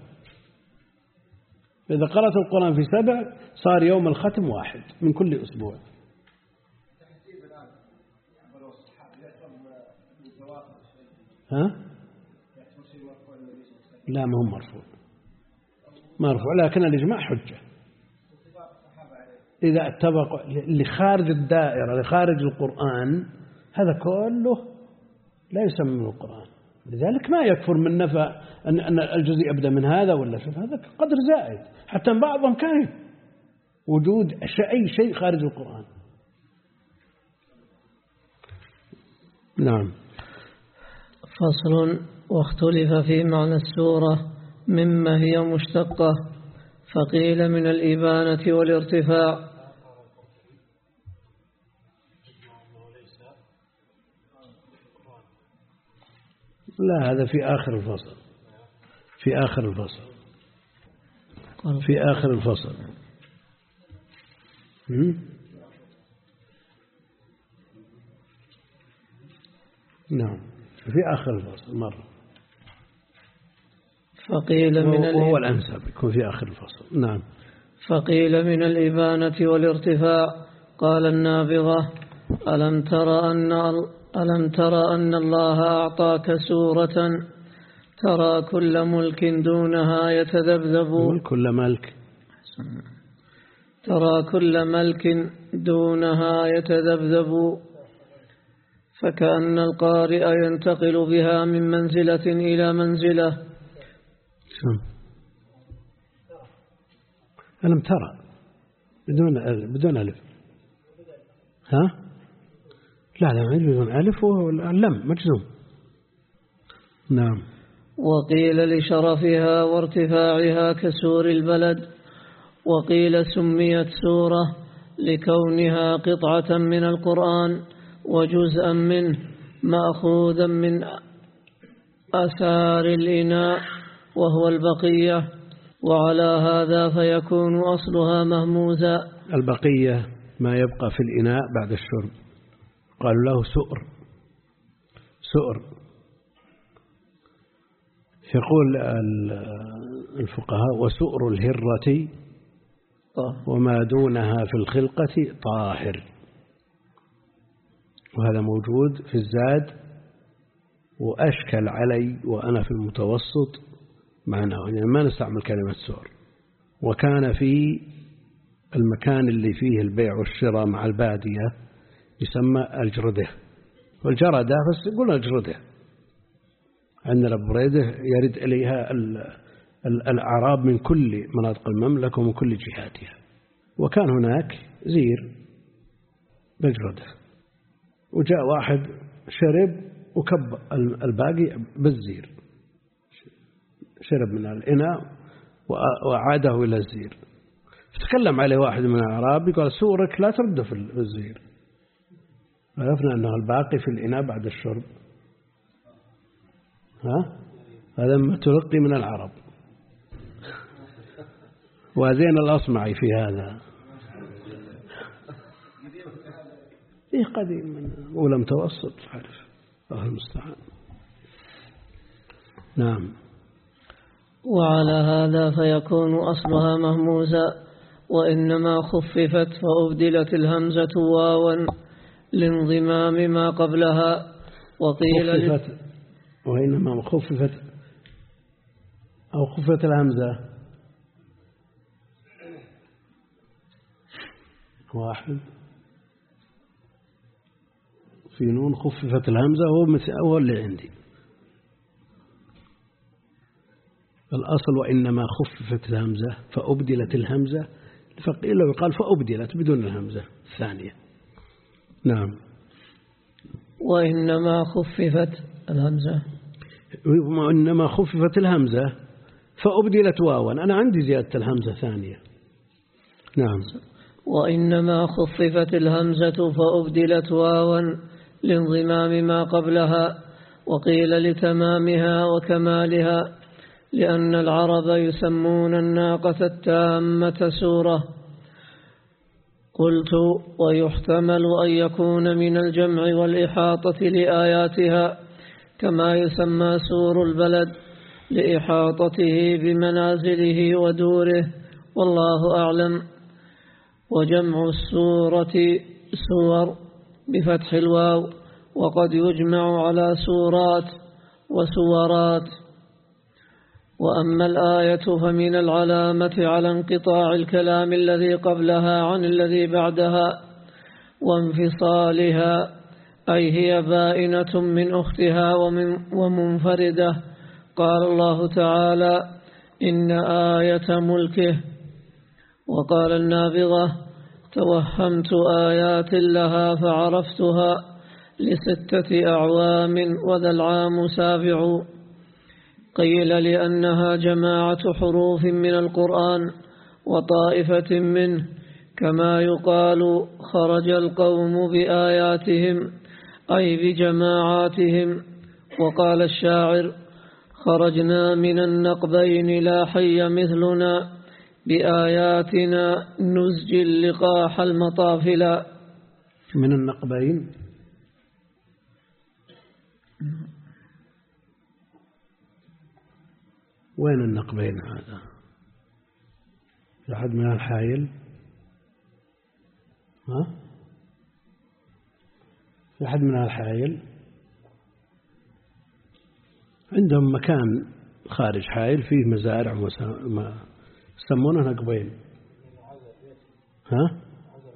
[SPEAKER 1] إذا قرأت القرآن في سبع صار يوم الختم واحد من كل أسبوع. ها؟ لا، ما هو مرفوع، مرفوع، لكن الإجماع حجة إذا اتفق. لخارج الدائرة، لخارج القرآن، هذا كله لا يسمى من القرآن. لذلك ما يكفر من نفى أن الجزء يبدأ من هذا ولا شوف، هذا قدر زائد. حتى بعضهم كان وجود أي شيء خارج القرآن. نعم.
[SPEAKER 2] فصل. واختلف في معنى السورة مما هي مشتقة، فقيل من الإبانة والارتفاع.
[SPEAKER 1] لا، هذا في آخر الفصل، في آخر الفصل في آخر الفصل نعم، في آخر الفصل مرة.
[SPEAKER 2] فقيل من
[SPEAKER 1] وهو الأنسب يكون في آخر الفصل. نعم.
[SPEAKER 2] فقيل من الإبانة والارتفاع. قال النابغة: ألم تر أن ألم تر أن الله أعطاك سورة ترى كل ملك دونها يتذبذب
[SPEAKER 1] كل ملك
[SPEAKER 2] ترى كل ملك دونها يتذبذب، فكأن القارئ ينتقل بها من منزلة إلى منزلة.
[SPEAKER 1] ألم ترى بدون بدون ألف. ها؟ لا لا، بدون ألف واللم مجزوم. نعم.
[SPEAKER 2] وقيل لشرفها وارتفاعها كسور البلد، وقيل سميت سورة لكونها قطعة من القرآن وجزءا منه مأخوذا من أثار الإناء وهو البقية، وعلى هذا فيكون أصلها مهموزا.
[SPEAKER 1] البقية ما يبقى في الإناء بعد الشرب، قالوا له سؤر. سؤر. يقول الفقهاء: وسؤر الهرة وما دونها في الخلقة طاهر. وهذا موجود في الزاد، وأشكل علي وأنا في المتوسط معناه، يعني ما نستعمل كلمة سؤر. وكان في المكان اللي فيه البيع والشراء مع البادية يسمى الجردة، والجردة بس يقول الجردة. عندنا بريدة يرد إليها الأعراب من كل مناطق المملكة ومن كل جهاتها، وكان هناك زير بالجردة، وجاء واحد شرب وكب الباقي بالزير، شرب من الإناء وعاده إلى الزير. فتكلم عليه واحد من الأعراب يقول: سورك لا ترده في الزير. عرفنا أنه الباقي في الإناء بعد الشرب. ها؟ هذا ما تلقي من العرب. وزين الأصمعي في هذا إيه قديم أولى متوسط عارف الله المستعان. نعم.
[SPEAKER 2] وعلى هذا فيكون أصلها مهموزا، وإنما خففت فأبدلت الهمزة واوا لانضمام ما قبلها. وقيل
[SPEAKER 1] خففت وإنما خففت أو خففت الهمزة واحد في نون خففت الهمزة هو مثل أول اللي عندي. الأصل وإنما خففت الهمزة فأبدلت الهمزة، فقيل يقال فأبدلت بدون الهمزة الثانية. نعم.
[SPEAKER 2] وإنما خففت الهمزة
[SPEAKER 1] وإنما خففت الهمزة فأبدلت واوا، أنا عندي زيادة الهمزة ثانية. نعم.
[SPEAKER 2] وإنما خففت الهمزة فأبدلت واوا لانضمام ما قبلها. وقيل لتمامها وكمالها، لأن العرب يسمون الناقة التامة سورة. قلت ويحتمل أن يكون من الجمع والإحاطة لآياتها، كما يسمى سور البلد لإحاطته بمنازله ودوره، والله أعلم. وجمع السورة سور بفتح الواو، وقد يجمع على سورات وسورات. وأما الآية فمن العلامة على انقطاع الكلام الذي قبلها عن الذي بعدها وانفصالها، أي هي بائنة من أختها ومنفردة. قال الله تعالى: إن آية ملكه. وقال النابغة: توهمت آيات لها فعرفتها لستة أعوام وذا العام سابع. قيل لأنها جماعة حروف من القرآن وطائفة منه، كما يقال خرج القوم بآياتهم أي بجماعاتهم. وقال الشاعر: خرجنا من النقبين لا حي مثلنا، بآياتنا نزج اللقاح المطافلا.
[SPEAKER 1] من النقبين وين النقبين هذا؟ في أحد من الحايل؟ ها؟ في أحد من الحايل عندهم مكان خارج حايل فيه مزارع يسمونه نقبين. ها؟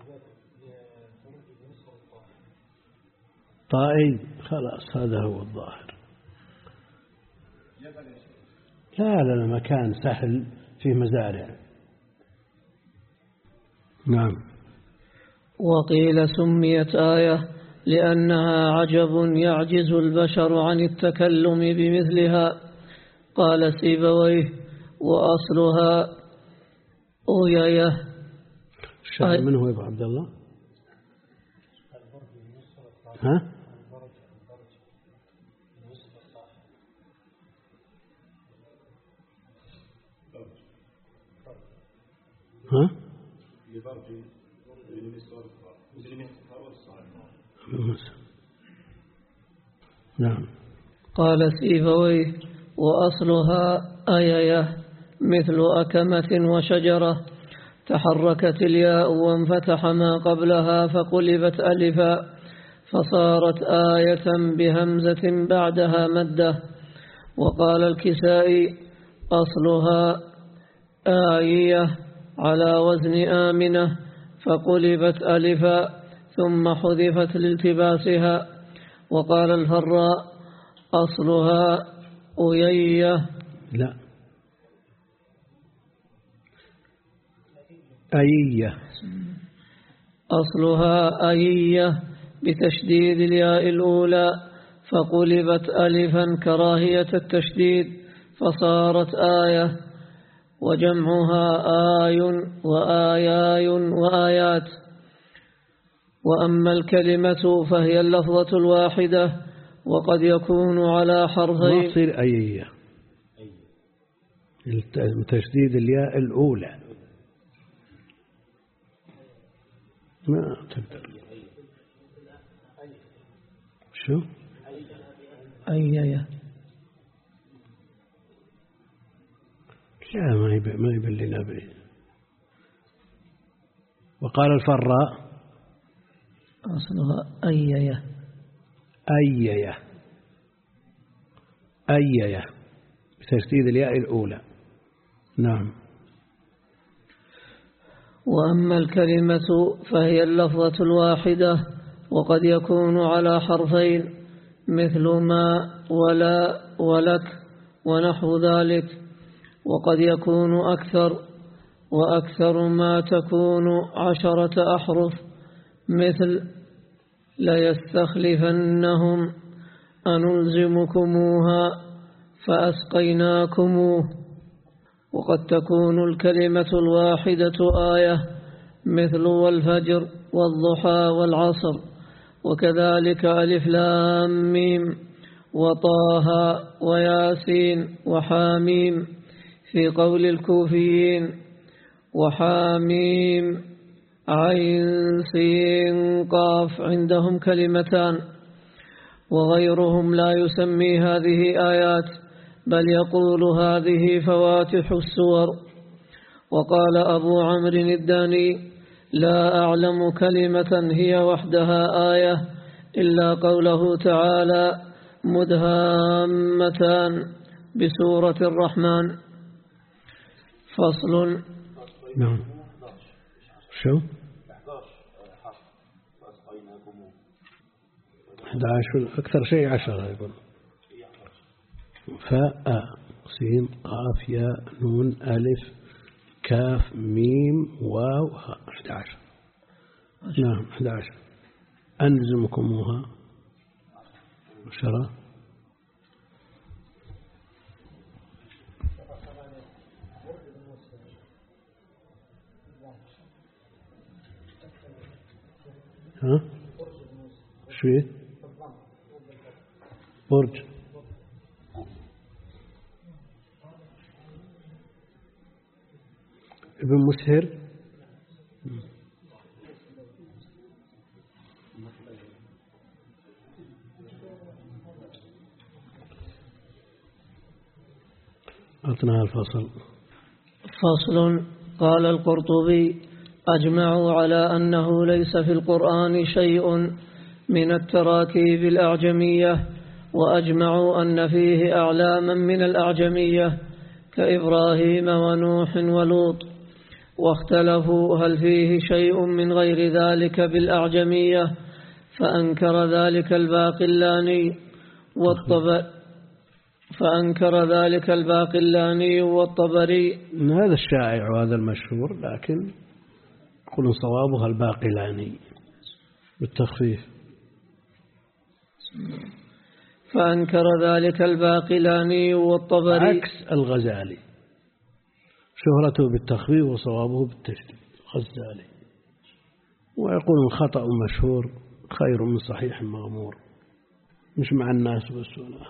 [SPEAKER 1] طائي، خلاص هذا هو الظاهر. لا لا لا مكان سهل فيه مزارع. نعم.
[SPEAKER 2] وقيل سميت آية لأنها عجب يعجز البشر عن التكلم بمثلها. قال سيبويه: وأصلها أويايه.
[SPEAKER 1] الشاعر من هو يا أبو عبد الله؟ ها؟ ها؟ نعم.
[SPEAKER 2] قال سيبويه: وأصلها أيايه مثل أكمة وشجرة، تحركت الياء وانفتح ما قبلها فقلبت ألفا، فصارت آية بهمزة بعدها مدة. وقال الكسائي: أصلها آية على وزن آمنة، فقلبت ألفا ثم حذفت لالتباسها. وقال الفراء: أصلها أيية.
[SPEAKER 1] لا، أيية.
[SPEAKER 2] أصلها أيية بتشديد الياء الأولى، فقلبت ألفا كراهية التشديد، فصارت آية. وجمعها آي وآياي وآيات. وأما الكلمة فهي اللفظة الواحدة، وقد يكون على حرفين.
[SPEAKER 1] ما تصير أيية، تشديد الياء الأولى ما تقدر. شو
[SPEAKER 2] أيّة
[SPEAKER 1] لا ما يب ما يبين لنا به. وقال الفراء
[SPEAKER 2] أصلها أيّة
[SPEAKER 1] أيّة أيّة بتشديد الياء الأولى. نعم.
[SPEAKER 2] وأما الكلمة فهي اللفظة الواحدة، وقد يكون على حرفين مثل ما ولا ولك ونحو ذلك، وقد يكون أكثر، وأكثر ما تكون عشرة أحرف مثل ليستخلفنهم أنلزمكموها فأسقيناكموه. وقد تكون الكلمة الواحدة آية مثل والفجر والضحى والعصر، وكذلك ألف لام ميم وطه وياسين وحاميم في قول الكوفيين، وحاميم عين سين قاف عندهم كلمتان. وغيرهم لا يسمي هذه آيات، بل يقول هذه فواتح السور. وقال أبو عمرو الداني: لا أعلم كلمة هي وحدها آية إلا قوله تعالى مدهامتان بسورة الرحمن. فصل.
[SPEAKER 1] نعم. شو أحد عشر أكثر شيء عشرة يقول. فاء سين قاف ياء نون ألف كاف ميم واو أحد عشر. نعم أحد عشر. أنزمكموها عشرة. ها شو برج ابن مسهر. أعطنا الفصل.
[SPEAKER 2] فصل. قال القرطبي: أجمعوا على أنه ليس في القرآن شيء من التراكيب الأعجمية، وأجمعوا أن فيه أعلاما من الأعجمية كإبراهيم ونوح ولوط، واختلفوا هل فيه شيء من غير ذلك بالأعجمية، فأنكر ذلك الباقلاني والطبري فأنكر ذلك الباقلاني والطبري.
[SPEAKER 1] هذا الشائع وهذا المشهور، لكن يقولون صوابها الباقلاني بالتخفيف.
[SPEAKER 2] فأنكر ذلك الباقلاني والطبري
[SPEAKER 1] عكس الغزالي، شهرته بالتخفيف وصوابه بالتشديد. الغزالي ويقولون خطأ مشهور خير من صحيح مغمور، مش مع الناس بس ولا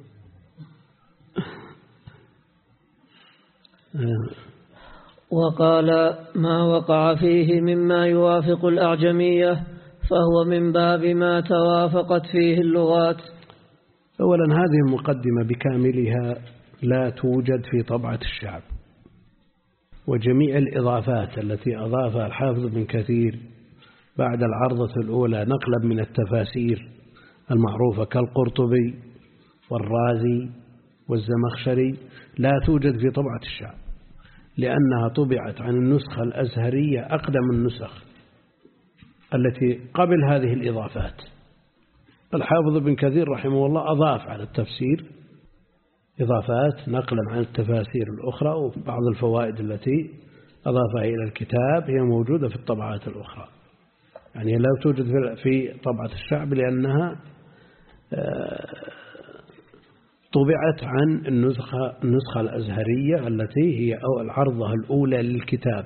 [SPEAKER 2] وقال: ما وقع فيه مما يوافق الأعجمية فهو من باب ما توافقت فيه اللغات.
[SPEAKER 1] أولا هذه المقدمة بكاملها لا توجد في طبعة الشعب، وجميع الإضافات التي أضافها الحافظ بن كثير بعد العرضة الأولى نقلا من التفاسير المعروفة كالقرطبي والرازي والزمخشري لا توجد في طبعة الشعب، لأنها طبعت عن النسخة الأزهرية أقدم النسخ التي قبل هذه الإضافات. الحافظ بن كثير رحمه الله أضاف على التفسير إضافات نقلا عن التفاسير الأخرى، وبعض الفوائد التي أضافها إلى الكتاب هي موجودة في الطبعات الأخرى، يعني لا توجد في طبعة الشعب لأنها طبعت عن النسخة, النسخة الأزهرية التي هي العرضة الأولى للكتاب.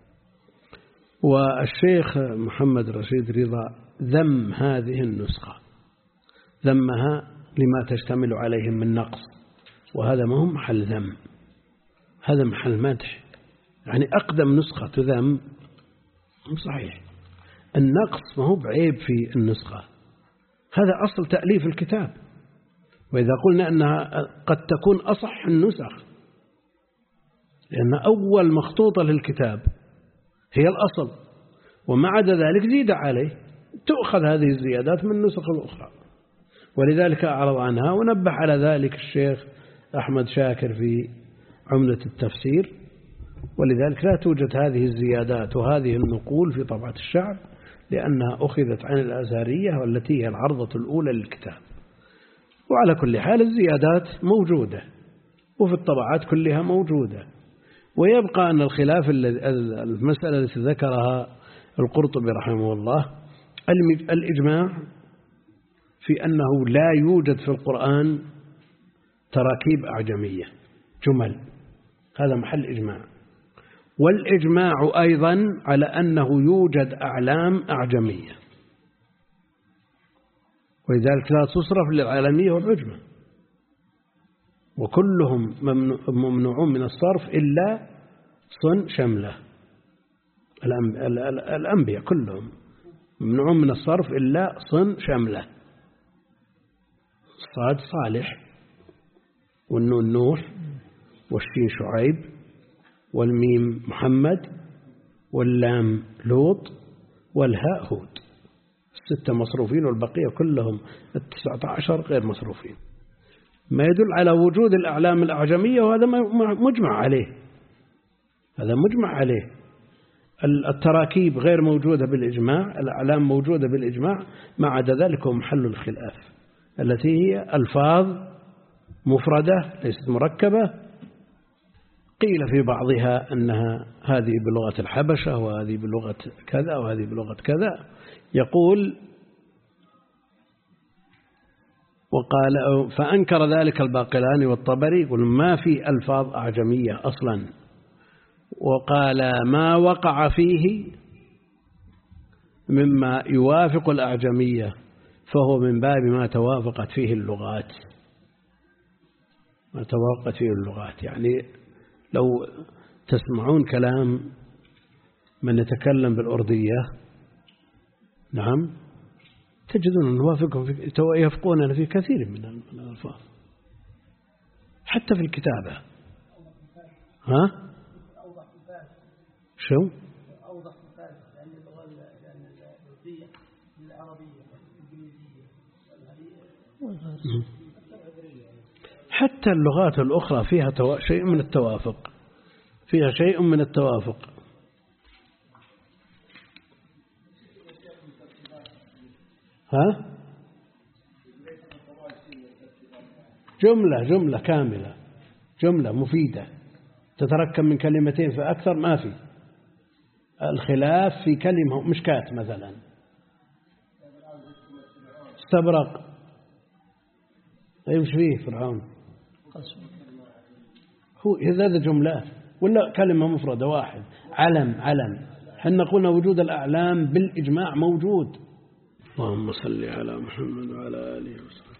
[SPEAKER 1] والشيخ محمد رشيد رضا ذم هذه النسخة، ذمها لما تشتمل عليه من نقص، وهذا ما هو محل ذم، هذا محل مدح. يعني أقدم نسخة تذم صحيح، النقص ما هو بعيب في النسخة، هذا أصل تأليف الكتاب. وإذا قلنا أنها قد تكون أصح النسخ لأن أول مخطوطة للكتاب هي الأصل، وما عدا ذلك زيد عليه، تؤخذ هذه الزيادات من النسخ الأخرى، ولذلك أعرض عنها. ونبه على ذلك الشيخ أحمد شاكر في عمدة التفسير، ولذلك لا توجد هذه الزيادات وهذه النقول في طبعة الشعب، لأنها أخذت عن الأزهرية والتي هي العرضة الأولى للكتاب. وعلى كل حال الزيادات موجودة وفي الطبعات كلها موجودة. ويبقى أن الخلاف المسألة التي ذكرها القرطبي رحمه الله الإجماع في أنه لا يوجد في القرآن تراكيب أعجمية جمل، هذا محل إجماع. والإجماع أيضا على أنه يوجد أعلام أعجمية، ولذلك لا تصرف للعالمية والعجمة، وكلهم ممنوعون من الصرف إلا صن شملة. الأنبياء كلهم ممنوعون من الصرف إلا صن شملة، صاد صالح، والنون نوح، والشين شعيب، والميم محمد، واللام لوط، والهاء هود. الستة مصروفين والبقية كلهم التسعة عشر غير مصروفين، ما يدل على وجود الأعلام الأعجمية، وهذا مجمع عليه، هذا مجمع عليه. التراكيب غير موجودة بالإجماع، الأعلام موجودة بالإجماع، ما عدا ذلك هو محل الخلاف، التي هي ألفاظ مفردة ليست مركبة، قيل في بعضها أنها هذه بلغة الحبشة وهذه بلغة كذا وهذه بلغة كذا. يقول وقال فأنكر ذلك الباقلاني والطبري، يقول ما في ألفاظ أعجمية أصلا. وقال ما وقع فيه مما يوافق الأعجمية فهو من باب ما توافقت فيه اللغات، ما توافقت فيه اللغات. يعني لو تسمعون كلام من يتكلم بالأردية، نعم، تجدون أن يوافقهم في يفقون في كثير من الألفاظ حتى في الكتابة. ها شو
[SPEAKER 5] أوضح في فارس، لأن اللغة الأردية العربية الإنجليزية
[SPEAKER 1] حتى اللغات الأخرى فيها شيء من التوافق، فيها شيء من التوافق. ها جملة جملة كاملة، جملة مفيدة تتركب من كلمتين فأكثر ما في. الخلاف في كلمة مشكات مثلا، استبرق، يمشي فيه فرعون، هو هذا جملات ولا كلمة مفردة واحد؟ علم علم. حنا قلنا وجود الأعلام بالإجماع موجود. اللهم صل على محمد وعلى آله وسلم.